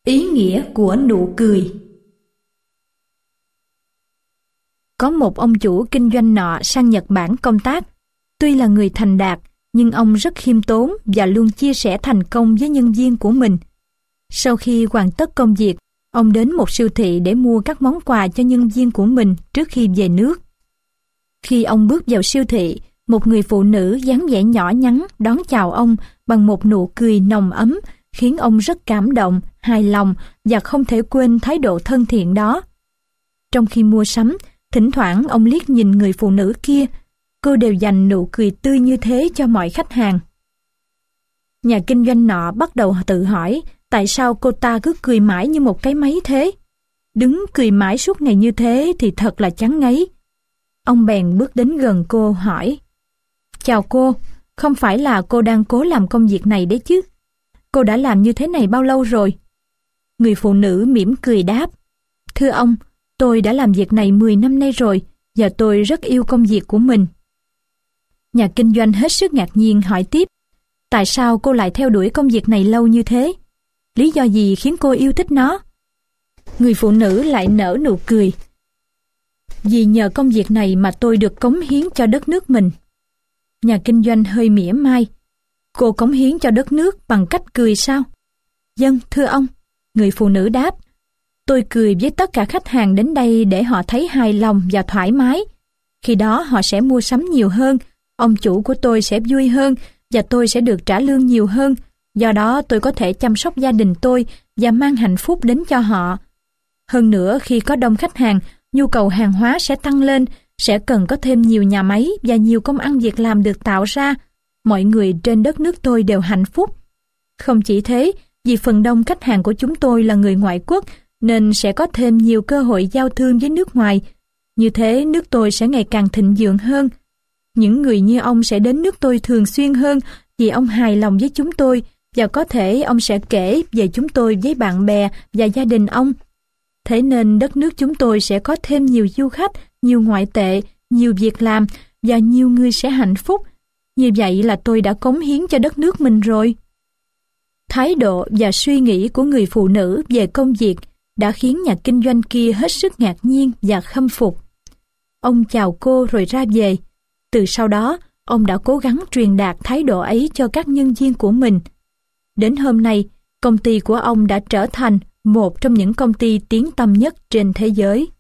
Ý nghĩa của nụ cười. Có một ông chủ kinh doanh nọ sang Nhật Bản công tác. Tuy là người thành đạt, nhưng ông rất khiêm tốn và luôn chia sẻ thành công với nhân viên của mình. Sau khi hoàn tất công việc, ông đến một siêu thị để mua các món quà cho nhân viên của mình trước khi về nước. Khi ông bước vào siêu thị, một người phụ nữ dáng vẻ nhỏ nhắn đón chào ông bằng một nụ cười nồng ấm, khiến ông rất cảm động, hài lòng và không thể quên thái độ thân thiện đó. Trong khi mua sắm, thỉnh thoảng ông liếc nhìn người phụ nữ kia, cô đều dành nụ cười tươi như thế cho mọi khách hàng. Nhà kinh doanh nọ bắt đầu tự hỏi tại sao cô ta cứ cười mãi như một cái máy thế. Đứng cười mãi suốt ngày như thế thì thật là chán ngấy. Ông bèn bước đến gần cô hỏi: "Chào cô, không phải là cô đang cố làm công việc này đấy chứ? Cô đã làm như thế này bao lâu rồi?" Người phụ nữ mỉm cười đáp: "Thưa ông, tôi đã làm việc này 10 năm nay rồi và tôi rất yêu công việc của mình." Nhà kinh doanh hết sức ngạc nhiên hỏi tiếp: "Tại sao cô lại theo đuổi công việc này lâu như thế? Lý do gì khiến cô yêu thích nó?" Người phụ nữ lại nở nụ cười: "Vì nhờ công việc này mà tôi được cống hiến cho đất nước mình." Nhà kinh doanh hơi mỉa mai: "Cô cống hiến cho đất nước bằng cách cười sao?" "Vâng, thưa ông," người phụ nữ đáp. "Tôi cười với tất cả khách hàng đến đây để họ thấy hài lòng và thoải mái. Khi đó họ sẽ mua sắm nhiều hơn, ông chủ của tôi sẽ vui hơn và tôi sẽ được trả lương nhiều hơn. Do đó tôi có thể chăm sóc gia đình tôi và mang hạnh phúc đến cho họ. Hơn nữa, khi có đông khách hàng, nhu cầu hàng hóa sẽ tăng lên, sẽ cần có thêm nhiều nhà máy và nhiều công ăn việc làm được tạo ra. Mọi người trên đất nước tôi đều hạnh phúc. Không chỉ thế, vì phần đông khách hàng của chúng tôi là người ngoại quốc, nên sẽ có thêm nhiều cơ hội giao thương với nước ngoài. Như thế, nước tôi sẽ ngày càng thịnh vượng hơn. Những người như ông sẽ đến nước tôi thường xuyên hơn vì ông hài lòng với chúng tôi và có thể ông sẽ kể về chúng tôi với bạn bè và gia đình ông. Thế nên đất nước chúng tôi sẽ có thêm nhiều du khách, nhiều ngoại tệ, nhiều việc làm và nhiều người sẽ hạnh phúc. Như vậy là tôi đã cống hiến cho đất nước mình rồi." Thái độ và suy nghĩ của người phụ nữ về công việc đã khiến nhà kinh doanh kia hết sức ngạc nhiên và khâm phục. Ông chào cô rồi ra về. Từ sau đó, ông đã cố gắng truyền đạt thái độ ấy cho các nhân viên của mình. Đến hôm nay, công ty của ông đã trở thành một trong những công ty tiếng tăm nhất trên thế giới.